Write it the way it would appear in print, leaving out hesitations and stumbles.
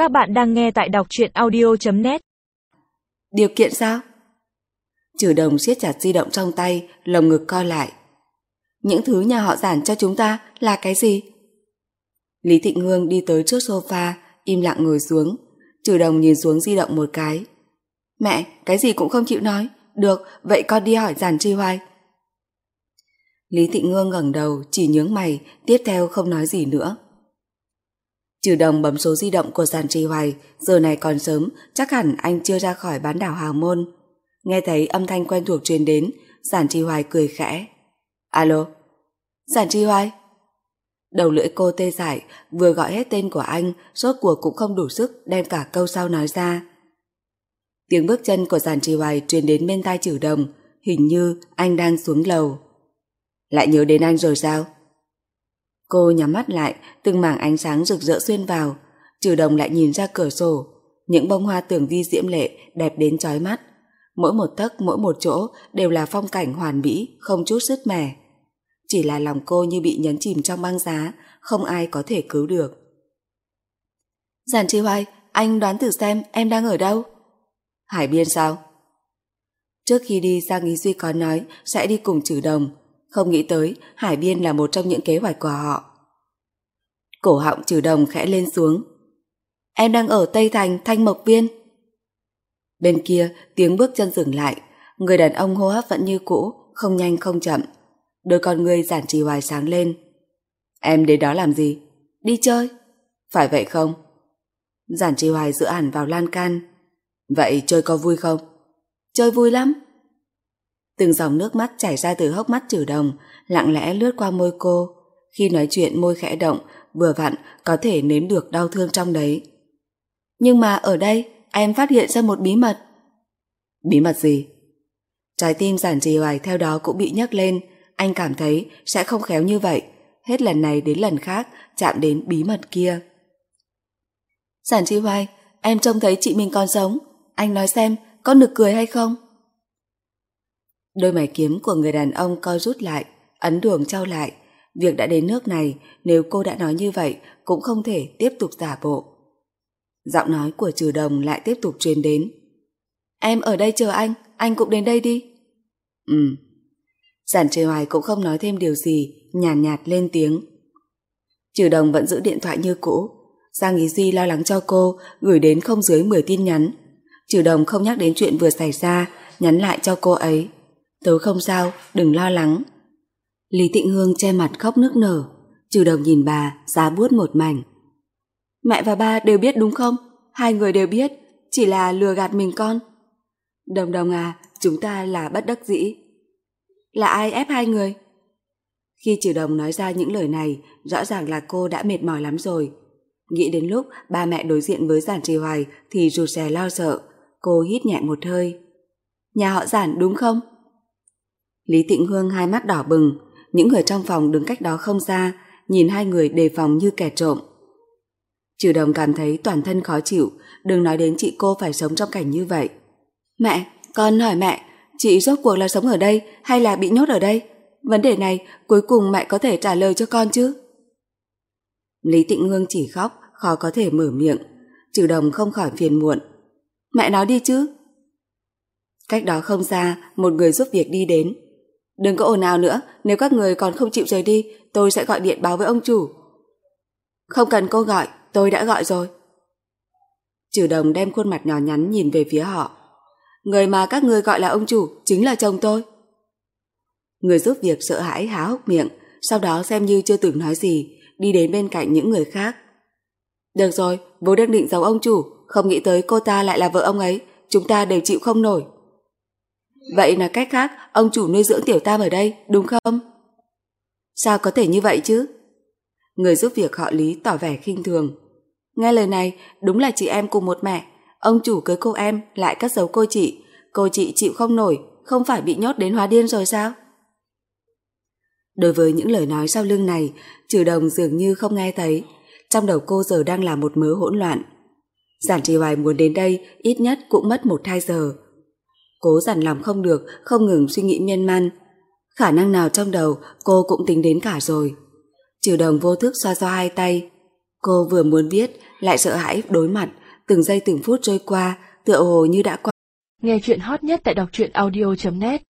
Các bạn đang nghe tại đọc truyện audio.net. Điều kiện sao? Trừ Đồng siết chặt di động trong tay, lồng ngực co lại. Những thứ nhà họ Giản cho chúng ta là cái gì? Lý Thịnh Hương đi tới trước sofa, im lặng ngồi xuống. Trừ Đồng nhìn xuống di động một cái. Mẹ, cái gì cũng không chịu nói. Được, vậy con đi hỏi Giản Tri Hoài. Lý Thịnh Hương ngẩng đầu, chỉ nhướng mày, tiếp theo không nói gì nữa. Trừ Đồng bấm số di động của Giản Tri Hoài, giờ này còn sớm, chắc hẳn anh chưa ra khỏi bán đảo Hào Môn. Nghe thấy âm thanh quen thuộc truyền đến, Giản Tri Hoài cười khẽ. Alo? Giản Tri Hoài? Đầu lưỡi cô tê dại, vừa gọi hết tên của anh, rốt cuộc cũng không đủ sức đem cả câu sau nói ra. Tiếng bước chân của Giản Tri Hoài truyền đến bên tai Trừ Đồng, hình như anh đang xuống lầu. Lại nhớ đến anh rồi sao? Cô nhắm mắt lại, từng mảng ánh sáng rực rỡ xuyên vào. Trừ Đồng lại nhìn ra cửa sổ, những bông hoa tường vi diễm lệ đẹp đến chói mắt. Mỗi một tấc, mỗi một chỗ đều là phong cảnh hoàn mỹ, không chút sứt mẻ. Chỉ là lòng cô như bị nhấn chìm trong băng giá, không ai có thể cứu được. Giản Tri Hoài, anh đoán thử xem em đang ở đâu? Hải Biên sao? Trước khi đi, Giang Ý Duy có nói sẽ đi cùng Trừ Đồng. Không nghĩ tới Hải Biên là một trong những kế hoạch của họ. Cổ họng Trừ Đồng khẽ lên xuống. Em đang ở Tây Thành, Thanh Mộc Viên. Bên kia tiếng bước chân dừng lại. Người đàn ông hô hấp vẫn như cũ, không nhanh không chậm. Đôi con ngươi Giản Tri Hoài sáng lên. Em đến đó làm gì? Đi chơi. Phải vậy không? Giản Tri Hoài dựa hẳn vào lan can. Vậy chơi có vui không? Chơi vui lắm. Từng dòng nước mắt chảy ra từ hốc mắt Trừ Đồng, lặng lẽ lướt qua môi cô. Khi nói chuyện môi khẽ động, vừa vặn có thể nếm được đau thương trong đấy. Nhưng mà ở đây em phát hiện ra một bí mật. Bí mật gì? Trái tim Giản Tri Hoài theo đó cũng bị nhấc lên. Anh cảm thấy sẽ không khéo như vậy, hết lần này đến lần khác chạm đến bí mật kia. Giản Tri Hoài, em trông thấy chị mình còn sống. Anh nói xem có nực cười hay không? Đôi mày kiếm của người đàn ông co rút lại, ấn đường trao lại. Việc đã đến nước này, nếu cô đã nói như vậy cũng không thể tiếp tục giả bộ. Giọng nói của Trừ Đồng lại tiếp tục truyền đến. Em ở đây chờ anh cũng đến đây đi. Giản Tri Hoài cũng không nói thêm điều gì, nhàn nhạt lên tiếng. Trừ Đồng vẫn giữ điện thoại như cũ. Giang Ý Duy lo lắng cho cô, gửi đến không dưới 10 tin nhắn. Trừ Đồng không nhắc đến chuyện vừa xảy ra, nhắn lại cho cô ấy. Tớ không sao, đừng lo lắng. Lý Thịnh Hương che mặt khóc nức nở. Trừ Đồng nhìn bà, giá buốt một mảnh. Mẹ và ba đều biết đúng không? Hai người đều biết, chỉ là lừa gạt mình con. Đồng Đồng à, chúng ta là bất đắc dĩ. Là ai ép hai người? Khi Trừ Đồng nói ra những lời này, rõ ràng là cô đã mệt mỏi lắm rồi. Nghĩ đến lúc ba mẹ đối diện với Giản Tri Hoài thì rụt rè lo sợ. Cô hít nhẹ một hơi. Nhà họ Giản đúng không? Lý Thịnh Hương hai mắt đỏ bừng. Những người trong phòng đứng cách đó không xa, nhìn hai người đề phòng như kẻ trộm. Trừ Đồng cảm thấy toàn thân khó chịu. Đừng nói đến chị cô phải sống trong cảnh như vậy. Mẹ, con hỏi mẹ, chị rốt cuộc là sống ở đây hay là bị nhốt ở đây? Vấn đề này cuối cùng mẹ có thể trả lời cho con chứ? Lý Thịnh Hương chỉ khóc, khó có thể mở miệng. Trừ Đồng không khỏi phiền muộn. Mẹ nói đi chứ. Cách đó không xa, một người giúp việc đi đến. Đừng có ồn ào nữa, nếu các người còn không chịu rời đi, tôi sẽ gọi điện báo với ông chủ. Không cần cô gọi, tôi đã gọi rồi. Trừ Đồng đem khuôn mặt nhỏ nhắn nhìn về phía họ. Người mà các người gọi là ông chủ chính là chồng tôi. Người giúp việc sợ hãi há hốc miệng, sau đó xem như chưa từng nói gì, đi đến bên cạnh những người khác. Được rồi, vốn đang định giấu ông chủ, không nghĩ tới cô ta lại là vợ ông ấy, chúng ta đều chịu không nổi. Vậy là cách khác, ông chủ nuôi dưỡng Tiểu Tam ở đây, đúng không? Sao có thể như vậy chứ? Người giúp việc họ Lý tỏ vẻ khinh thường. Nghe lời này, đúng là chị em cùng một mẹ. Ông chủ cưới cô em lại cất giấu cô chị chịu không nổi, không phải bị nhốt đến hóa điên rồi sao? Đối với những lời nói sau lưng này, Trừ Đồng dường như không nghe thấy. Trong đầu cô giờ đang là một mớ hỗn loạn. Giản Tri Hoài muốn đến đây ít nhất cũng mất 1-2 giờ. Cố dằn lòng không được, không ngừng suy nghĩ miên man. Khả năng nào trong đầu cô cũng tính đến cả rồi. Trừ Đồng vô thức xoa xoa hai tay. Cô vừa muốn viết, lại sợ hãi đối mặt, từng giây từng phút trôi qua, tựa hồ như đã qua. Nghe chuyện hot nhất tại đọc truyện audio.net